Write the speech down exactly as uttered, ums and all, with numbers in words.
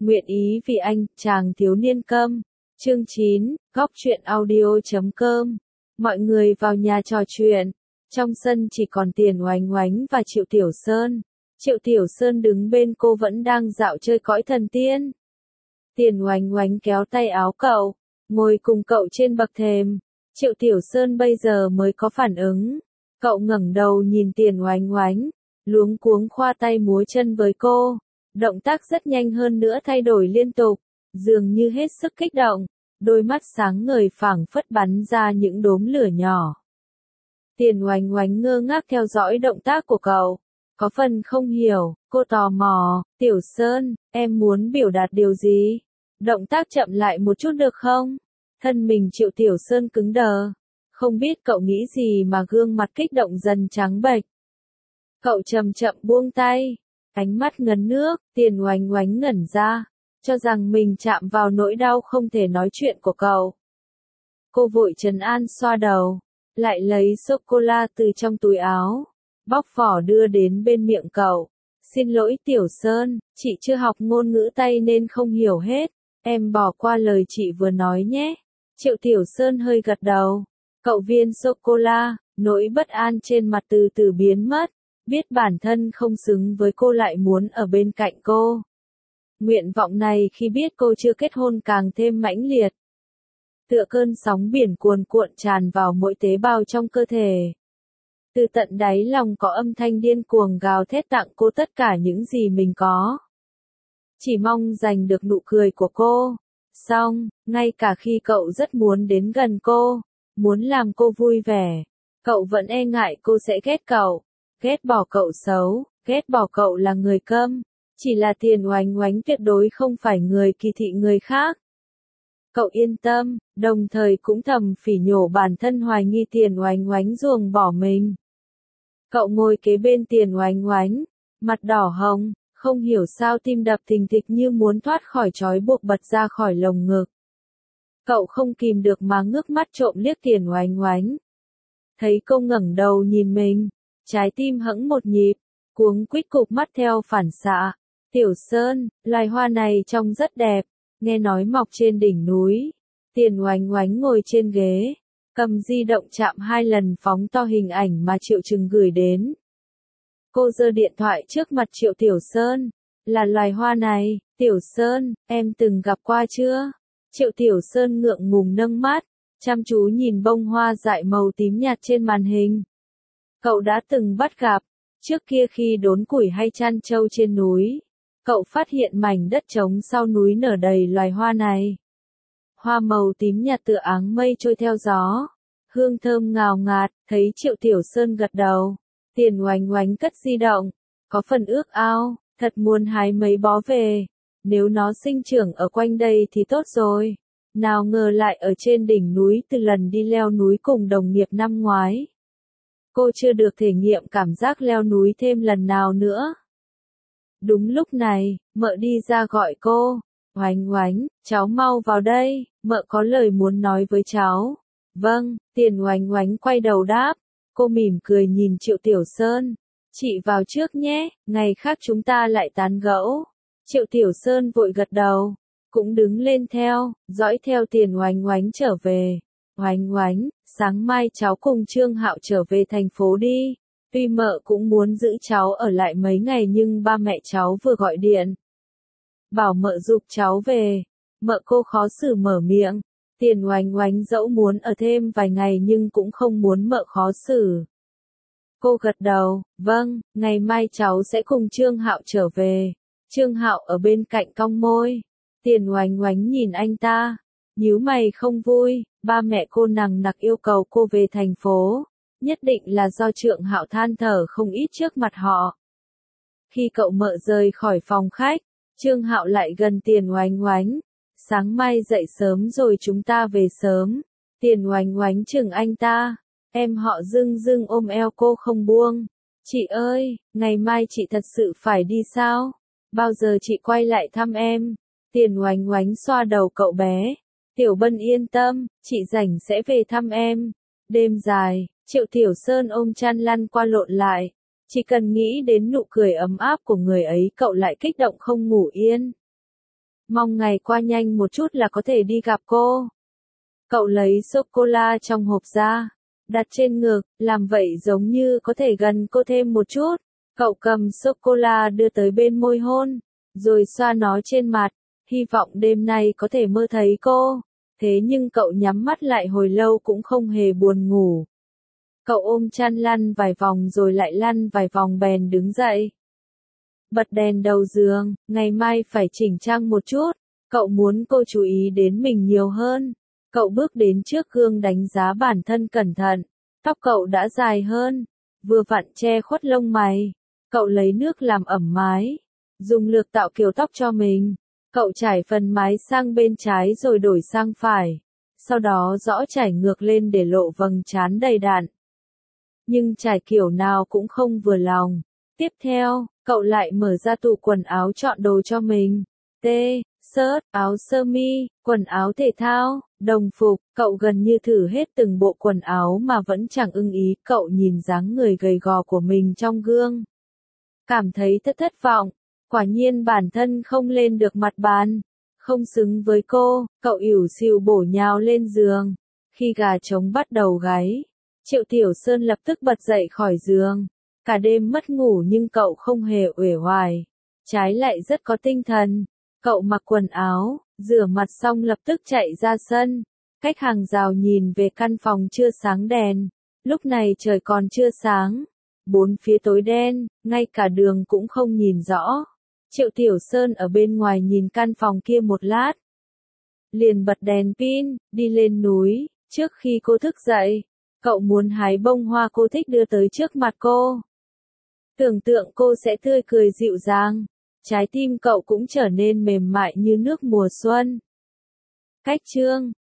Nguyện ý vì anh, chàng thiếu niên câm. Chương chín, góc truyện audio.com. Mọi người vào nhà trò chuyện. Trong sân chỉ còn Tiền Oánh Oánh và Triệu Tiểu Sơn. Triệu Tiểu Sơn đứng bên cô vẫn đang dạo chơi cõi thần tiên. Tiền Oánh Oánh kéo tay áo cậu, ngồi cùng cậu trên bậc thềm. Triệu Tiểu Sơn bây giờ mới có phản ứng. Cậu ngẩng đầu nhìn Tiền Oánh Oánh, luống cuống khoa tay múa chân với cô. Động tác rất nhanh hơn nữa thay đổi liên tục, dường như hết sức kích động, đôi mắt sáng ngời phảng phất bắn ra những đốm lửa nhỏ. Tiền Oánh Oánh ngơ ngác theo dõi động tác của cậu, có phần không hiểu, cô tò mò, Tiểu Sơn, em muốn biểu đạt điều gì? Động tác chậm lại một chút được không? Thân mình Triệu Tiểu Sơn cứng đờ, không biết cậu nghĩ gì mà gương mặt kích động dần trắng bệch. Cậu chậm chậm buông tay. Ánh mắt ngấn nước, Tiền Oánh Oánh ngẩn ra, cho rằng mình chạm vào nỗi đau không thể nói chuyện của cậu. Cô vội trấn an xoa đầu, lại lấy sô-cô-la từ trong túi áo, bóc vỏ đưa đến bên miệng cậu. Xin lỗi Tiểu Sơn, chị chưa học ngôn ngữ Tây nên không hiểu hết, em bỏ qua lời chị vừa nói nhé. Triệu Tiểu Sơn hơi gật đầu, cậu viên sô-cô-la, nỗi bất an trên mặt từ từ biến mất. Biết bản thân không xứng với cô lại muốn ở bên cạnh cô. Nguyện vọng này khi biết cô chưa kết hôn càng thêm mãnh liệt. Tựa cơn sóng biển cuồn cuộn tràn vào mỗi tế bào trong cơ thể. Từ tận đáy lòng có âm thanh điên cuồng gào thét tặng cô tất cả những gì mình có. Chỉ mong giành được nụ cười của cô. Xong, ngay cả khi cậu rất muốn đến gần cô, muốn làm cô vui vẻ, cậu vẫn e ngại cô sẽ ghét cậu. Ghét bỏ cậu xấu, ghét bỏ cậu là người câm, chỉ là Tiền Oánh Oánh tuyệt đối không phải người kỳ thị người khác. Cậu yên tâm, đồng thời cũng thầm phỉ nhổ bản thân hoài nghi Tiền Oánh Oánh ruồng bỏ mình. Cậu ngồi kế bên Tiền Oánh Oánh, mặt đỏ hồng, không hiểu sao tim đập thình thịch như muốn thoát khỏi trói buộc bật ra khỏi lồng ngực. Cậu không kìm được mà ngước mắt trộm liếc Tiền Oánh Oánh. Thấy cô ngẩng đầu nhìn mình. Trái tim hẫng một nhịp, cuống quýt cụp mắt theo phản xạ. Tiểu Sơn, loài hoa này trông rất đẹp, nghe nói mọc trên đỉnh núi. Tiền Oánh Oánh ngồi trên ghế, cầm di động chạm hai lần phóng to hình ảnh mà Triệu Trừng gửi đến. Cô giơ điện thoại trước mặt Triệu Tiểu Sơn, là loài hoa này, Tiểu Sơn, em từng gặp qua chưa? Triệu Tiểu Sơn ngượng ngùng nâng mắt, chăm chú nhìn bông hoa dại màu tím nhạt trên màn hình. Cậu đã từng bắt gặp, trước kia khi đốn củi hay chăn trâu trên núi, cậu phát hiện mảnh đất trống sau núi nở đầy loài hoa này. Hoa màu tím nhạt tựa áng mây trôi theo gió, hương thơm ngào ngạt, thấy Triệu Tiểu Sơn gật đầu. Tiền Oánh Oánh cất di động, có phần ước ao, thật muốn hái mấy bó về, nếu nó sinh trưởng ở quanh đây thì tốt rồi. Nào ngờ lại ở trên đỉnh núi từ lần đi leo núi cùng đồng nghiệp năm ngoái. Cô chưa được thể nghiệm cảm giác leo núi thêm lần nào nữa. Đúng lúc này, mợ đi ra gọi cô. Oánh Oánh, cháu mau vào đây, mợ có lời muốn nói với cháu. Vâng, Tiền Oánh Oánh quay đầu đáp. Cô mỉm cười nhìn Triệu Tiểu Sơn. Chị vào trước nhé, ngày khác chúng ta lại tán gẫu. Triệu Tiểu Sơn vội gật đầu, cũng đứng lên theo, dõi theo Tiền Oánh Oánh trở về. Oánh Oánh, sáng mai cháu cùng Trương Hạo trở về thành phố đi. Tuy mợ cũng muốn giữ cháu ở lại mấy ngày nhưng ba mẹ cháu vừa gọi điện. Bảo mợ giục cháu về. Mợ cô khó xử mở miệng. Tiền Oánh Oánh dẫu muốn ở thêm vài ngày nhưng cũng không muốn mợ khó xử. Cô gật đầu, vâng, ngày mai cháu sẽ cùng Trương Hạo trở về. Trương Hạo ở bên cạnh cong môi. Tiền Oánh Oánh nhìn anh ta. Nhíu mày không vui, ba mẹ cô nằng nặc yêu cầu cô về thành phố, nhất định là do Trương Hạo than thở không ít trước mặt họ. Khi cậu mợ rời khỏi phòng khách, Trương Hạo lại gần Tiền Oánh Oánh, sáng mai dậy sớm rồi chúng ta về sớm. Tiền Oánh Oánh chừng anh ta, em họ dưng dưng ôm eo cô không buông. Chị ơi, ngày mai chị thật sự phải đi sao? Bao giờ chị quay lại thăm em? Tiền Oánh Oánh xoa đầu cậu bé. Tiểu Bân yên tâm, chị rảnh sẽ về thăm em. Đêm dài, Triệu Tiểu Sơn ôm chăn lăn qua lộn lại. Chỉ cần nghĩ đến nụ cười ấm áp của người ấy cậu lại kích động không ngủ yên. Mong ngày qua nhanh một chút là có thể đi gặp cô. Cậu lấy sô-cô-la trong hộp ra, đặt trên ngực, làm vậy giống như có thể gần cô thêm một chút. Cậu cầm sô-cô-la đưa tới bên môi hôn, rồi xoa nó trên mặt, hy vọng đêm nay có thể mơ thấy cô. Thế nhưng cậu nhắm mắt lại hồi lâu cũng không hề buồn ngủ. Cậu ôm chăn lăn vài vòng rồi lại lăn vài vòng bèn đứng dậy. Bật đèn đầu giường, ngày mai phải chỉnh trang một chút. Cậu muốn cô chú ý đến mình nhiều hơn. Cậu bước đến trước gương đánh giá bản thân cẩn thận. Tóc cậu đã dài hơn, vừa vặn che khuất lông mày. Cậu lấy nước làm ẩm mái, dùng lược tạo kiểu tóc cho mình. Cậu trải phần mái sang bên trái rồi đổi sang phải. Sau đó rõ trải ngược lên để lộ vầng trán đầy đặn. Nhưng trải kiểu nào cũng không vừa lòng. Tiếp theo, cậu lại mở ra tủ quần áo chọn đồ cho mình. T, shirt, áo sơ mi, quần áo thể thao, đồng phục. Cậu gần như thử hết từng bộ quần áo mà vẫn chẳng ưng ý. Cậu nhìn dáng người gầy gò của mình trong gương, cảm thấy thất thất vọng. Quả nhiên bản thân không lên được mặt bàn, không xứng với cô. Cậu ỉu xìu bổ nhào lên giường. Khi gà trống bắt đầu gáy, Triệu Tiểu Sơn lập tức bật dậy khỏi giường. Cả đêm mất ngủ nhưng cậu không hề uể oải, trái lại rất có tinh thần. Cậu mặc quần áo, rửa mặt xong lập tức chạy ra sân. Cách hàng rào nhìn về căn phòng chưa sáng đèn. Lúc này trời còn chưa sáng, bốn phía tối đen, ngay cả đường cũng không nhìn rõ. Triệu Tiểu Sơn ở bên ngoài nhìn căn phòng kia một lát, liền bật đèn pin, đi lên núi. Trước khi cô thức dậy, cậu muốn hái bông hoa cô thích đưa tới trước mặt cô. Tưởng tượng cô sẽ tươi cười dịu dàng, trái tim cậu cũng trở nên mềm mại như nước mùa xuân. Cách chương